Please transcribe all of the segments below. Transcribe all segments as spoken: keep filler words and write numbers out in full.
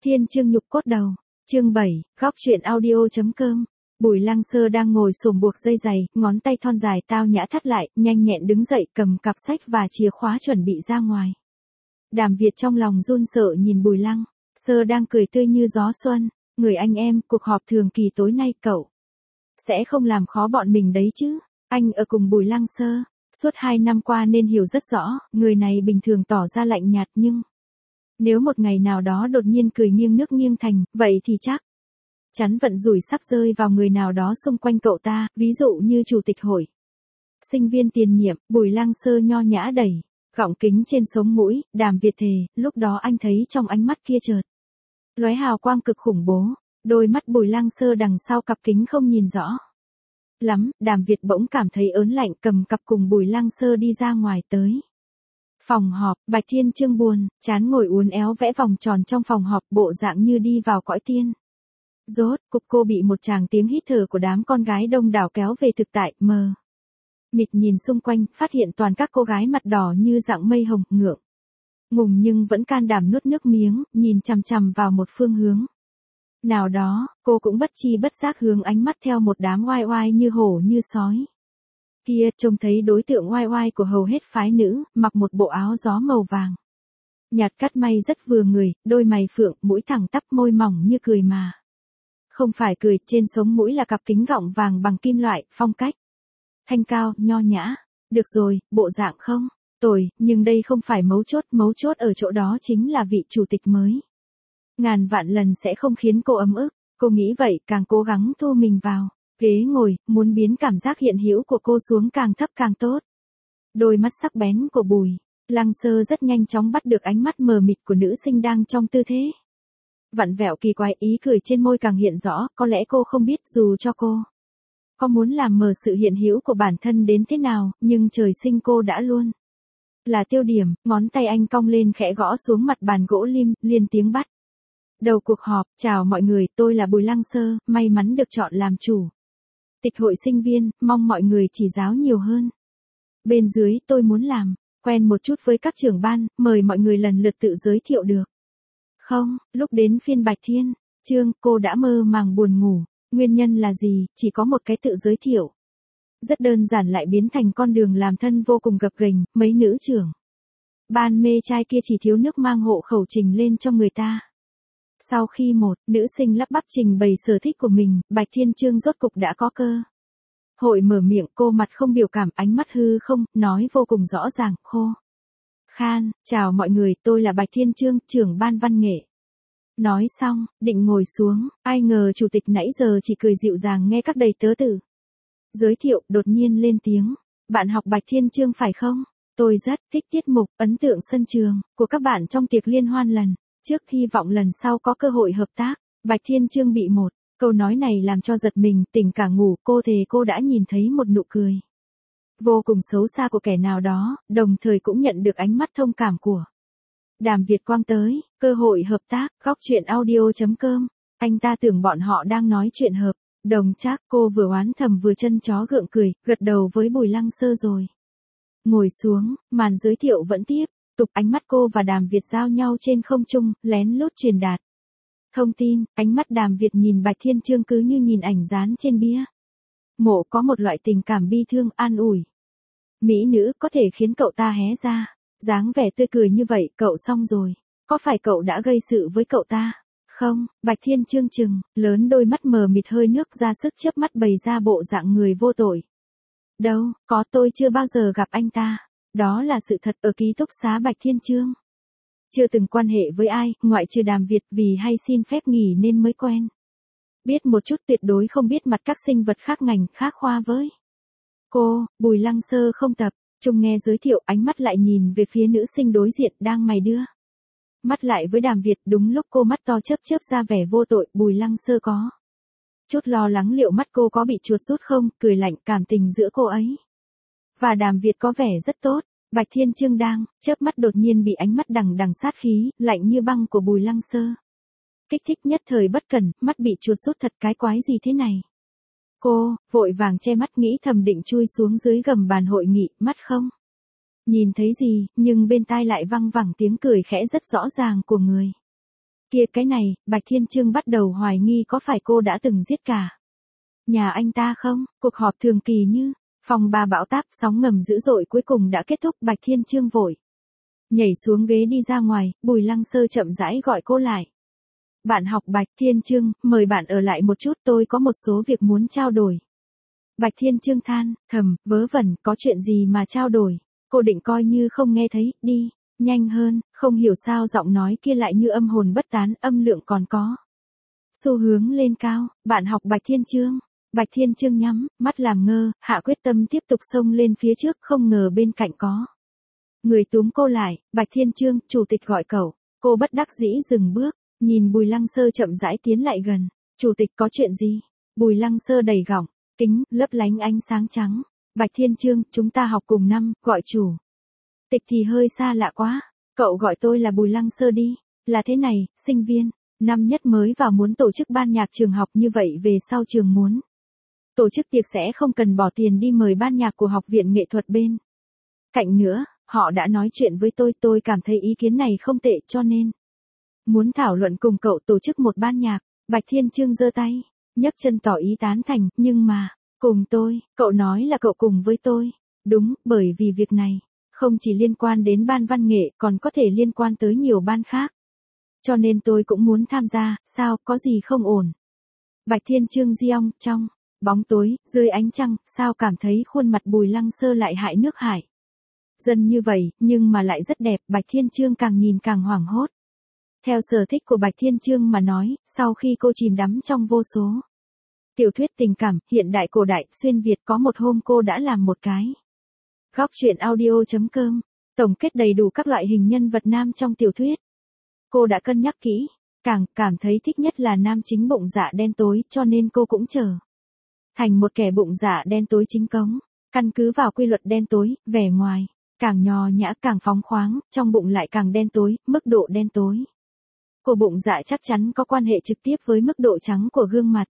Thiên Chương nhục cốt đầu. Chương bảy, góc truyện audio chấm com. Bùi Lăng Sơ đang ngồi xổm buộc dây giày, ngón tay thon dài tao nhã thắt lại, nhanh nhẹn đứng dậy, cầm cặp sách và chìa khóa chuẩn bị ra ngoài. Đàm Việt trong lòng run sợ nhìn Bùi Lăng Sơ đang cười tươi như gió xuân. Người anh em, cuộc họp thường kỳ tối nay cậu sẽ không làm khó bọn mình đấy chứ? Anh ở cùng Bùi Lăng Sơ suốt hai năm qua nên hiểu rất rõ, người này bình thường tỏ ra lạnh nhạt nhưng nếu một ngày nào đó đột nhiên cười nghiêng nước nghiêng thành, vậy thì chắc chắn vận rủi sắp rơi vào người nào đó xung quanh cậu ta, ví dụ như chủ tịch hội sinh viên tiền nhiệm. Bùi Lăng Sơ nho nhã đẩy gọng kính trên sống mũi, Đàm Việt thề, lúc đó anh thấy trong ánh mắt kia chợt lóe hào quang cực khủng bố. Đôi mắt Bùi Lăng Sơ đằng sau cặp kính không nhìn rõ lắm, Đàm Việt bỗng cảm thấy ớn lạnh, cầm cặp cùng Bùi Lăng Sơ đi ra ngoài tới phòng họp. Bạch Thiên Chương buồn chán ngồi uốn éo vẽ vòng tròn trong phòng họp, bộ dạng như đi vào cõi tiên. Rốt cục cô bị một tràng tiếng hít thở của đám con gái đông đảo kéo về thực tại, mờ mịt nhìn xung quanh, phát hiện toàn các cô gái mặt đỏ như dạng mây hồng, ngượng ngùng nhưng vẫn can đảm nuốt nước miếng, nhìn chằm chằm vào một phương hướng nào đó. Cô cũng bất chi bất giác hướng ánh mắt theo một đám oai oai như hổ như sói kia, trông thấy đối tượng oai oai của hầu hết phái nữ, mặc một bộ áo gió màu vàng nhạt cắt may rất vừa người, đôi mày phượng, mũi thẳng tắp, môi mỏng như cười mà không phải cười, trên sống mũi là cặp kính gọng vàng bằng kim loại, phong cách thanh cao, nho nhã. Được rồi, bộ dạng không tồi, nhưng đây không phải mấu chốt, mấu chốt ở chỗ đó chính là vị chủ tịch mới ngàn vạn lần sẽ không khiến cô ấm ức. Cô nghĩ vậy, càng cố gắng thu mình vào ghế ngồi, muốn biến cảm giác hiện hữu của cô xuống càng thấp càng tốt. Đôi mắt sắc bén của Bùi Lăng Sơ rất nhanh chóng bắt được ánh mắt mờ mịt của nữ sinh đang trong tư thế vặn vẹo kỳ quái, ý cười trên môi càng hiện rõ. Có lẽ cô không biết dù cho cô có muốn làm mờ sự hiện hữu của bản thân đến thế nào, nhưng trời sinh cô đã luôn là tiêu điểm. Ngón tay anh cong lên khẽ gõ xuống mặt bàn gỗ lim, liên tiếng bắt đầu cuộc họp. Chào mọi người, tôi là Bùi Lăng Sơ, may mắn được chọn làm chủ tịch hội sinh viên, mong mọi người chỉ giáo nhiều hơn. Bên dưới tôi muốn làm quen một chút với các trưởng ban, mời mọi người lần lượt tự giới thiệu được không? Lúc đến phiên Bạch Thiên Chương, cô đã mơ màng buồn ngủ. Nguyên nhân là gì? Chỉ có một cái tự giới thiệu rất đơn giản lại biến thành con đường làm thân vô cùng gập ghềnh. Mấy nữ trưởng ban mê trai kia chỉ thiếu nước mang hộ khẩu trình lên cho người ta. Sau khi một nữ sinh lắp bắp trình bày sở thích của mình, Bạch Thiên Chương rốt cục đã có cơ hội mở miệng. Cô mặt không biểu cảm, ánh mắt hư không, nói vô cùng rõ ràng, khô khan. Chào mọi người, tôi là Bạch Thiên Chương, trưởng ban văn nghệ. Nói xong, định ngồi xuống, ai ngờ chủ tịch nãy giờ chỉ cười dịu dàng nghe các đầy tớ tử giới thiệu, đột nhiên lên tiếng. Bạn học Bạch Thiên Chương phải không? Tôi rất thích tiết mục, ấn tượng sân trường của các bạn trong tiệc liên hoan lần trước, hy vọng lần sau có cơ hội hợp tác. Bạch Thiên Chương bị một câu nói này làm cho giật mình, tỉnh cả ngủ. Cô thề cô đã nhìn thấy một nụ cười vô cùng xấu xa của kẻ nào đó, đồng thời cũng nhận được ánh mắt thông cảm của Đàm Việt quang tới. Cơ hội hợp tác, góc truyện audio chấm com. Anh ta tưởng bọn họ đang nói chuyện hợp đồng chắc. Cô vừa oán thầm vừa chân chó gượng cười, gật đầu với Bùi Lăng Sơ rồi ngồi xuống. Màn giới thiệu vẫn tiếp tục, ánh mắt cô và Đàm Việt giao nhau trên không trung, lén lút truyền đạt thông tin. Ánh mắt Đàm Việt nhìn Bạch Thiên Chương cứ như nhìn ảnh dán trên bia mộ, có một loại tình cảm bi thương, an ủi. Mỹ nữ có thể khiến cậu ta hé ra dáng vẻ tươi cười như vậy. Cậu xong rồi, có phải cậu đã gây sự với cậu ta không? Bạch Thiên Chương trừng lớn đôi mắt mờ mịt, hơi nước ra sức chớp mắt, bày ra bộ dạng người vô tội. Đâu có, tôi chưa bao giờ gặp anh ta. Đó là sự thật. Ở ký túc xá Bạch Thiên Chương chưa từng quan hệ với ai, ngoại trừ Đàm Việt, vì hay xin phép nghỉ nên mới quen biết một chút, tuyệt đối không biết mặt các sinh vật khác ngành khác khoa với cô. Bùi Lăng Sơ không tập trung nghe giới thiệu, ánh mắt lại nhìn về phía nữ sinh đối diện đang mày đưa mắt lại với Đàm Việt. Đúng lúc cô mắt to chớp chớp ra vẻ vô tội, Bùi Lăng Sơ có chút lo lắng liệu mắt cô có bị chuột rút không, cười lạnh. Cảm tình giữa cô ấy và Đàm Việt có vẻ rất tốt. Bạch Thiên Chương đang chớp mắt đột nhiên bị ánh mắt đằng đằng sát khí, lạnh như băng của Bùi Lăng Sơ kích thích, nhất thời bất cẩn, mắt bị chuột rút thật, cái quái gì thế này? Cô vội vàng che mắt, nghĩ thầm định chui xuống dưới gầm bàn hội nghị, mắt không nhìn thấy gì, nhưng bên tai lại văng vẳng tiếng cười khẽ rất rõ ràng của người Kia cái này, Bạch Thiên Trương bắt đầu hoài nghi có phải cô đã từng giết cả nhà anh ta không? Cuộc họp thường kỳ như phòng bà bão táp, sóng ngầm dữ dội cuối cùng đã kết thúc. Bạch Thiên Trương vội nhảy xuống ghế đi ra ngoài, Bùi Lăng Sơ chậm rãi gọi cô lại. Bạn học Bạch Thiên Trương, mời bạn ở lại một chút, tôi có một số việc muốn trao đổi. Bạch Thiên Trương than thầm, vớ vẩn, có chuyện gì mà trao đổi? Cô định coi như không nghe thấy, đi, nhanh hơn. Không hiểu sao giọng nói kia lại như âm hồn bất tán, âm lượng còn có xu hướng lên cao. Bạn học Bạch Thiên Trương. Bạch Thiên Trương nhắm mắt làm ngơ, hạ quyết tâm tiếp tục xông lên phía trước, không ngờ bên cạnh có người túm cô lại. Bạch Thiên Trương, chủ tịch gọi cậu. Cô bất đắc dĩ dừng bước, nhìn Bùi Lăng Sơ chậm rãi tiến lại gần. Chủ tịch có chuyện gì? Bùi Lăng Sơ đầy gọng kính, lấp lánh ánh sáng trắng. Bạch Thiên Trương, chúng ta học cùng năm, gọi chủ tịch thì hơi xa lạ quá. Cậu gọi tôi là Bùi Lăng Sơ đi. Là thế này, sinh viên năm nhất mới vào muốn tổ chức ban nhạc trường học, như vậy về sau trường muốn tổ chức tiệc sẽ không cần bỏ tiền đi mời ban nhạc của học viện nghệ thuật bên cạnh nữa. Họ đã nói chuyện với tôi, tôi cảm thấy ý kiến này không tệ cho nên muốn thảo luận cùng cậu tổ chức một ban nhạc. Bạch Thiên Trương giơ tay, nhấc chân tỏ ý tán thành, nhưng mà, cùng tôi, cậu nói là cậu cùng với tôi. Đúng, bởi vì việc này không chỉ liên quan đến ban văn nghệ, còn có thể liên quan tới nhiều ban khác. Cho nên tôi cũng muốn tham gia, sao, có gì không ổn? Bạch Thiên Trương giong, trong bóng tối, dưới ánh trăng, sao cảm thấy khuôn mặt Bùi Lăng Sơ lại hại nước hại dân như vậy, nhưng mà lại rất đẹp. Bạch Thiên Trương càng nhìn càng hoảng hốt. Theo sở thích của Bạch Thiên Trương mà nói, sau khi cô chìm đắm trong vô số tiểu thuyết tình cảm, hiện đại cổ đại, xuyên Việt, có một hôm cô đã làm một cái góc truyện audio chấm com, tổng kết đầy đủ các loại hình nhân vật nam trong tiểu thuyết. Cô đã cân nhắc kỹ, càng cảm thấy thích nhất là nam chính bụng dạ đen tối, cho nên cô cũng trở thành một kẻ bụng dạ đen tối chính cống. Căn cứ vào quy luật đen tối, vẻ ngoài càng nhò nhã càng phóng khoáng, trong bụng lại càng đen tối. Mức độ đen tối của bụng dạ chắc chắn có quan hệ trực tiếp với mức độ trắng của gương mặt.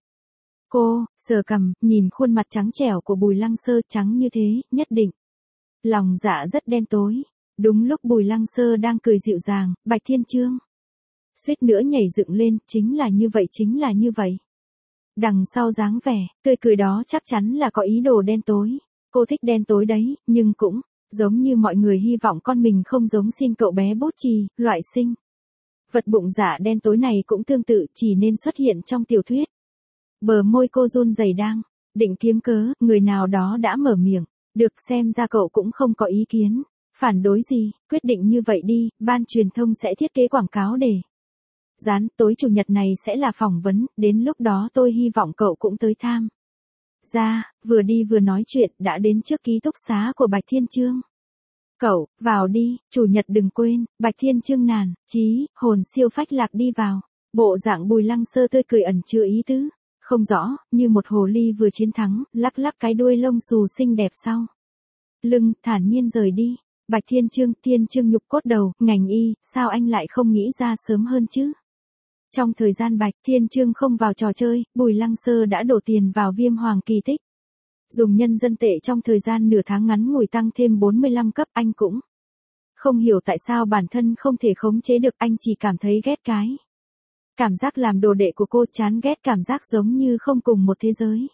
Cô sờ cằm, nhìn khuôn mặt trắng trẻo của Bùi Lăng Sơ, trắng như thế, nhất định lòng dạ rất đen tối. Đúng lúc Bùi Lăng Sơ đang cười dịu dàng, Bạch Thiên Trương suýt nữa nhảy dựng lên. Chính là như vậy, chính là như vậy. Đằng sau dáng vẻ tươi cười đó chắc chắn là có ý đồ đen tối. Cô thích đen tối đấy, nhưng cũng giống như mọi người hy vọng con mình không giống xin cậu bé bút chì, loại sinh vật bụng dạ đen tối này cũng tương tự, chỉ nên xuất hiện trong tiểu thuyết. Bờ môi cô run rẩy, đang định kiếm cớ, người nào đó đã mở miệng. Được, xem ra cậu cũng không có ý kiến phản đối gì, quyết định như vậy đi, ban truyền thông sẽ thiết kế quảng cáo để dán, tối chủ nhật này sẽ là phỏng vấn, đến lúc đó tôi hy vọng cậu cũng tới tham gia. Vừa đi vừa nói chuyện, đã đến trước ký túc xá của Bạch Thiên Trương. Cậu, vào đi, chủ nhật đừng quên. Bạch Thiên Trương nản chí, hồn siêu phách lạc đi vào. Bộ dạng Bùi Lăng Sơ tươi cười ẩn chứa ý tứ không rõ, như một hồ ly vừa chiến thắng, lắc lắc cái đuôi lông xù xinh đẹp sau lưng, thản nhiên rời đi. Bạch Thiên Trương, Thiên Trương nhục cốt đầu, ngành y, sao anh lại không nghĩ ra sớm hơn chứ? Trong thời gian Bạch Thiên Trương không vào trò chơi, Bùi Lăng Sơ đã đổ tiền vào Viêm Hoàng Kỳ Tích. Dùng nhân dân tệ trong thời gian nửa tháng ngắn ngủi tăng thêm bốn mươi lăm cấp. Anh cũng không hiểu tại sao bản thân không thể khống chế được, anh chỉ cảm thấy ghét cái cảm giác làm đồ đệ của cô, chán ghét cảm giác giống như không cùng một thế giới.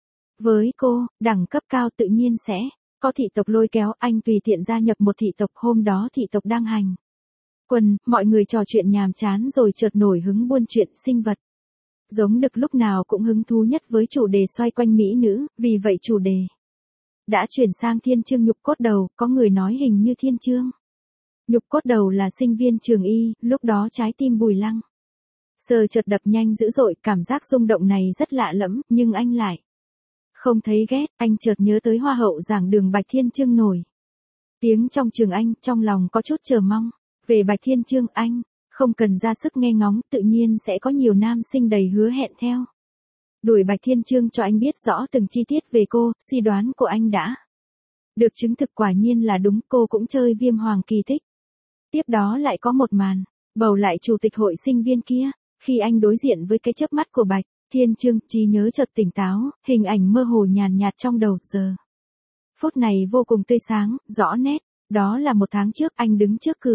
Với cô, đẳng cấp cao tự nhiên sẽ có thị tộc lôi kéo, anh tùy tiện gia nhập một thị tộc. Hôm đó thị tộc đang hành quân, mọi người trò chuyện nhàm chán rồi chợt nổi hứng buôn chuyện sinh vật. Giống Đực lúc nào cũng hứng thú nhất với chủ đề xoay quanh mỹ nữ, vì vậy chủ đề đã chuyển sang Thiên Trương nhục cốt đầu. Có người nói hình như Thiên Trương nhục cốt đầu là sinh viên trường y, lúc đó trái tim Bùi Lăng Sơ chợt đập nhanh dữ dội, cảm giác rung động này rất lạ lẫm, nhưng anh lại không thấy ghét. Anh chợt nhớ tới hoa hậu giảng đường Bạch Thiên Trương nổi tiếng trong trường anh, trong lòng có chút chờ mong. Về Bạch Thiên Trương, anh không cần ra sức nghe ngóng, tự nhiên sẽ có nhiều nam sinh đầy hứa hẹn theo đuổi Bạch Thiên Trương cho anh biết rõ từng chi tiết về cô. Suy đoán của anh đã được chứng thực, quả nhiên là đúng, cô cũng chơi Viêm Hoàng Kỳ Tích. Tiếp đó lại có một màn bầu lại chủ tịch hội sinh viên kia. Khi anh đối diện với cái chớp mắt của Bạch Thiên Trương, trí nhớ chợt tỉnh táo, hình ảnh mơ hồ nhàn nhạt trong đầu. Giờ phút này vô cùng tươi sáng, rõ nét. Đó là một tháng trước, anh đứng trước cửa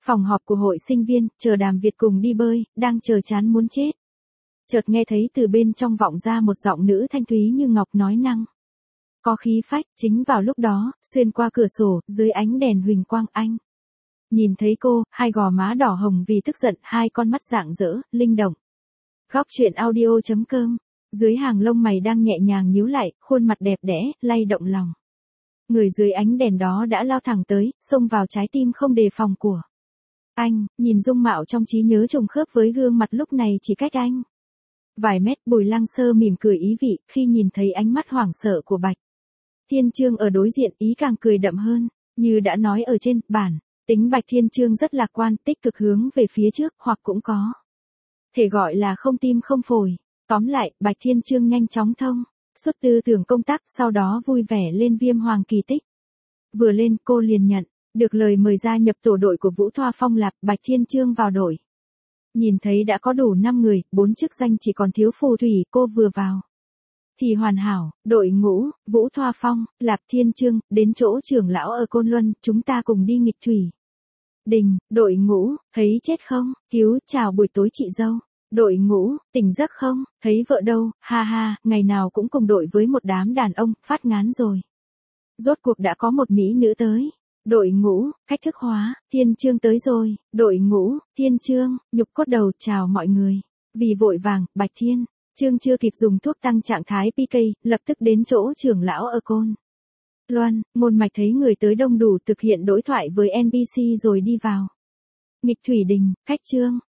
Phòng họp của hội sinh viên, chờ Đàm Việt cùng đi bơi, đang chờ chán muốn chết. Chợt nghe thấy từ bên trong vọng ra một giọng nữ thanh thúy như ngọc nói năng. Có khí phách, chính vào lúc đó, xuyên qua cửa sổ, dưới ánh đèn huỳnh quang anh. Nhìn thấy cô, hai gò má đỏ hồng vì tức giận, hai con mắt rạng rỡ, linh động. Góc chuyện audio chấm com. Dưới hàng lông mày đang nhẹ nhàng nhíu lại, khuôn mặt đẹp đẽ, lay động lòng. Người dưới ánh đèn đó đã lao thẳng tới, xông vào trái tim không đề phòng của anh, nhìn dung mạo trong trí nhớ trùng khớp với gương mặt lúc này chỉ cách anh vài mét. Bùi Lăng Sơ mỉm cười ý vị, khi nhìn thấy ánh mắt hoảng sợ của Bạch Thiên Chương ở đối diện, ý càng cười đậm hơn. Như đã nói ở trên, bản tính Bạch Thiên Chương rất lạc quan, tích cực hướng về phía trước, hoặc cũng có thể gọi là không tim không phổi. Tóm lại, Bạch Thiên Chương nhanh chóng thông suốt tư tưởng công tác, sau đó vui vẻ lên Viêm Hoàng Kỳ Tích. Vừa lên, cô liền nhận được lời mời gia nhập tổ đội của Vũ Thoa Phong Lạp. Bạch Thiên Chương vào đội. Nhìn thấy đã có đủ năm người, bốn chức danh chỉ còn thiếu phù thủy, cô vừa vào thì hoàn hảo. Đội ngũ, Vũ Thoa Phong, Lạp Thiên Chương, đến chỗ trưởng lão ở Côn Luân, chúng ta cùng đi nghịch thủy đình. Đội ngũ, thấy chết không? Cứu, chào buổi tối chị dâu. Đội ngũ, tỉnh giấc không? Thấy vợ đâu? Ha ha, ngày nào cũng cùng đội với một đám đàn ông, phát ngán rồi. Rốt cuộc đã có một mỹ nữ tới. Đội ngũ, cách thức hóa, Thiên Chương tới rồi. Đội ngũ, Thiên Chương, nhục cốt đầu, chào mọi người. Vì vội vàng, Bạch Thiên Chương chưa kịp dùng thuốc tăng trạng thái pê ca, lập tức đến chỗ trưởng lão ở Côn Luân. Ngôn Mạch thấy người tới đông đủ, thực hiện đối thoại với en pê xê rồi đi vào nghịch thủy đình. Cách Chương